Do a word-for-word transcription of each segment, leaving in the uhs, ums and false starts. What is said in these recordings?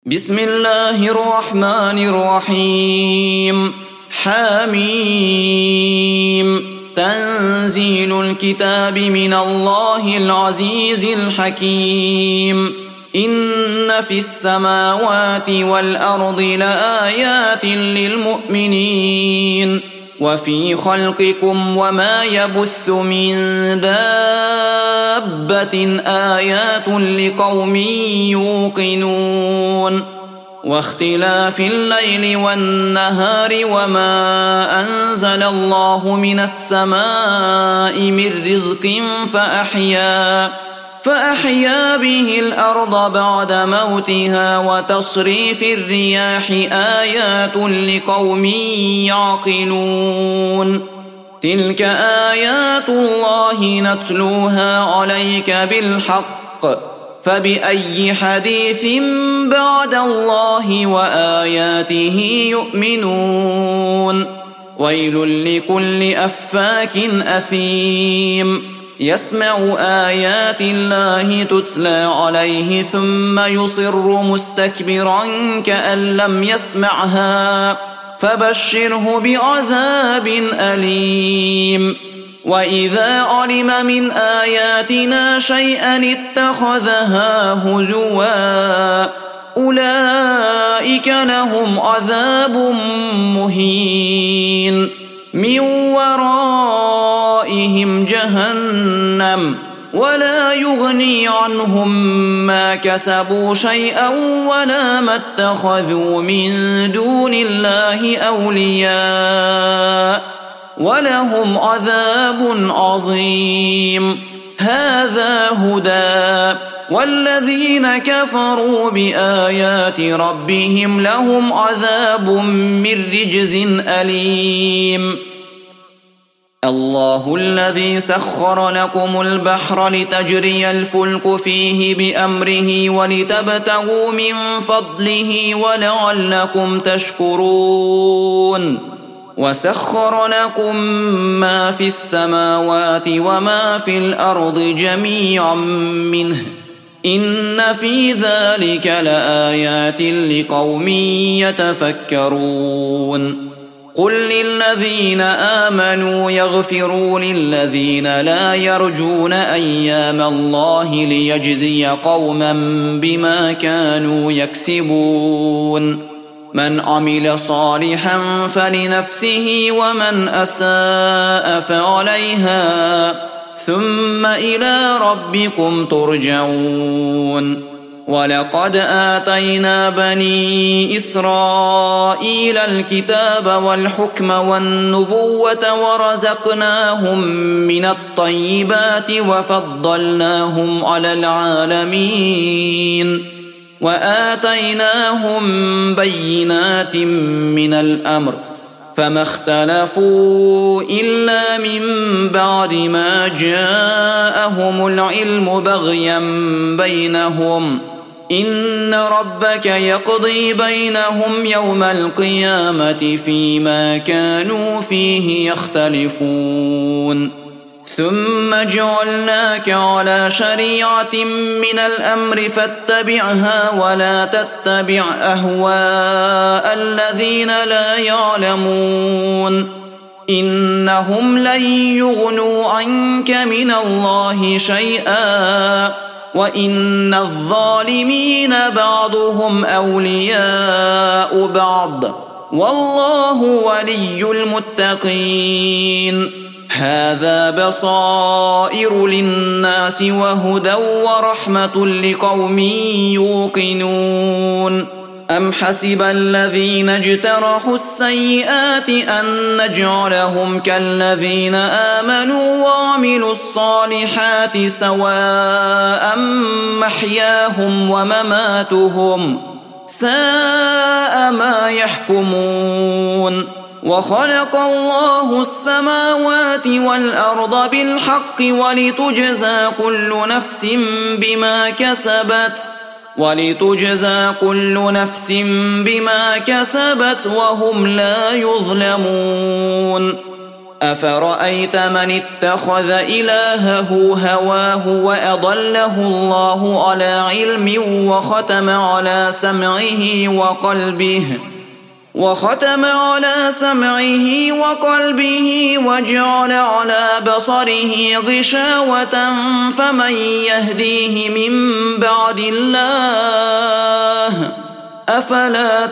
بسم الله الرحمن الرحيم حميم تنزيل الكتاب من الله العزيز الحكيم إن في السماوات والأرض لآيات للمؤمنين وفي خلقكم وما يبث من دابة آيات لقوم يوقنون واختلاف الليل والنهار وما أنزل الله من السماء من رزق فأحيا فأحيا به الأرض بعد موتها وتصريف الرياح آيات لقوم يعقلون تلك آيات الله نتلوها عليك بالحق فبأي حديث بعد الله وآياته يؤمنون ويل لكل أفاك أثيم يسمع آيات الله تتلى عليه ثم يصر مستكبرا كأن لم يسمعها فبشره بعذاب أليم وإذا علم من آياتنا شيئا اتخذها هزوا أولئك لهم عذاب مهين من ورائهم جهنم ولا يغني عنهم ما كسبوا شيئا ولا ما اتخذوا من دون الله أولياء ولهم عذاب عظيم هذا هدى والذين كفروا بآيات ربهم لهم عذاب من رجز أليم الله الذي سخر لكم البحر لتجري الفلك فيه بأمره ولتبتغوا من فضله ولعلكم تشكرون وسخر لكم ما في السماوات وما في الأرض جميعا منه إن في ذلك لآيات لقوم يتفكرون قل للذين آمنوا يغفروا للذين لا يرجون أيام الله ليجزي قوما بما كانوا يكسبون من عمل صالحا فلنفسه ومن أساء فعليها ثم إلى ربكم ترجعون ولقد آتينا بني إسرائيل الكتاب والحكم والنبوة ورزقناهم من الطيبات وفضلناهم على العالمين وآتيناهم بينات من الأمر فما اختلفوا إلا من بعد ما جاءهم العلم بغيا بينهم إن ربك يقضي بينهم يوم القيامة فيما كانوا فيه يختلفون ثم جعلناك على شريعة من الأمر فاتبعها ولا تتبع أهواء الذين لا يعلمون إنهم لن يغنوا عنك من الله شيئا وإن الظالمين بعضهم أولياء بعض والله ولي المتقين هذا بصائر للناس وهدى ورحمة لقوم يوقنون أم حسب الذين اجترحوا السيئات أن نجعلهم كالذين آمنوا وعملوا الصالحات سواء محياهم ومماتهم ساء ما يحكمون وخلق الله السماوات والأرض بالحق ولتجزى كل نفس بما كسبت ولتجزى كل نفس بما كسبت وهم لا يظلمون أفرأيت من اتخذ إلهه هواه وأضله الله على علم وختم على سمعه وقلبه وختم على سمعه وقلبه وجعل على بصره غشاوة فمن يهديه من بعد الله أفلا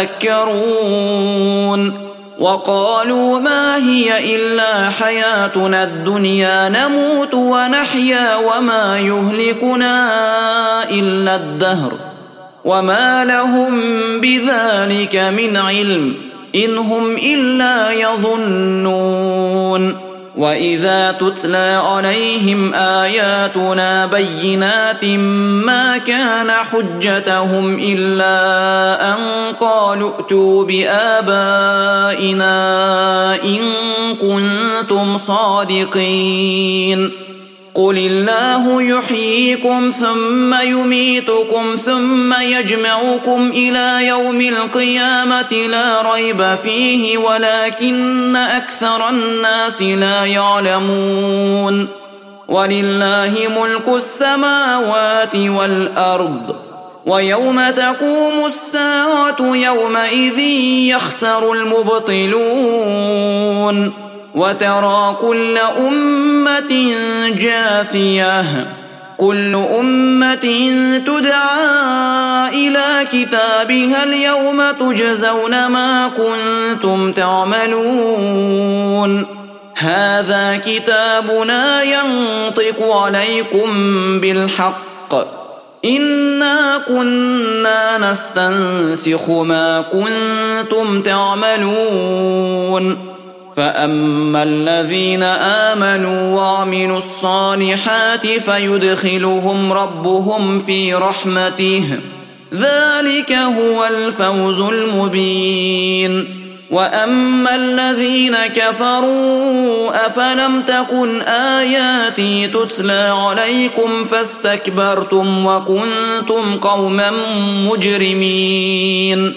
تذكرون وقالوا ما هي إلا حياتنا الدنيا نموت ونحيا وما يهلكنا إلا الدهر وما لهم بذلك من علم إن هم إلا يظنون وإذا تتلى عليهم آياتنا بينات ما كان حجتهم إلا أن قالوا ائتوا بآبائنا إن كنتم صادقين قل الله يحييكم ثم يميتكم ثم يجمعكم إلى يوم القيامة لا ريب فيه ولكن أكثر الناس لا يعلمون ولله ملك السماوات والأرض ويوم تقوم الساعة يومئذ يخسر المبطلون وترى كل أمة جاثية كل أمة تدعى إلى كتابها اليوم تجزون ما كنتم تعملون هذا كتابنا ينطق عليكم بالحق إنا كنا نستنسخ ما كنتم تعملون فأما الذين آمنوا وعملوا الصالحات فيدخلهم ربهم في رحمته ذلك هو الفوز المبين وأما الذين كفروا أفلم تكن آياتي تتلى عليكم فاستكبرتم وكنتم قوما مجرمين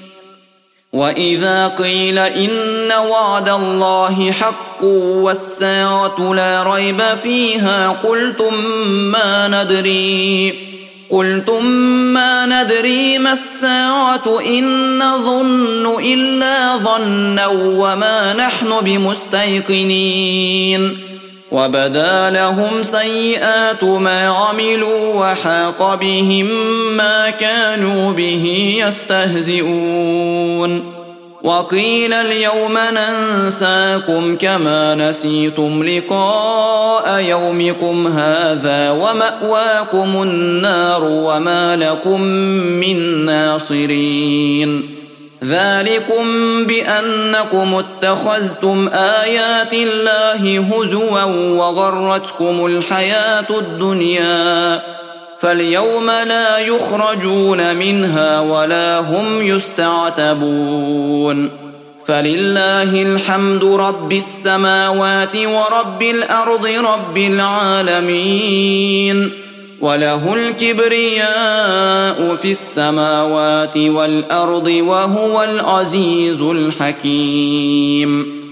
وإذا قيل إن وعد الله حق والساعة لا ريب فيها قلتم ما ندري قلتم ما ندري ما الساعة إن نظن إلا ظنا وما نحن بمستيقنين وبدا لهم سيئات ما عملوا وحاق بهم ما كانوا به يستهزئون وقيل اليوم ننساكم كما نسيتم لقاء يومكم هذا ومأواكم النار وما لكم من ناصرين ذلكم بأنكم اتخذتم آيات الله هزوا وغرتكم الحياة الدنيا فاليوم لا يخرجون منها ولا هم يستعتبون فلله الحمد رب السماوات ورب الأرض رب العالمين وله الكبرياء في السماوات والأرض وهو العزيز الحكيم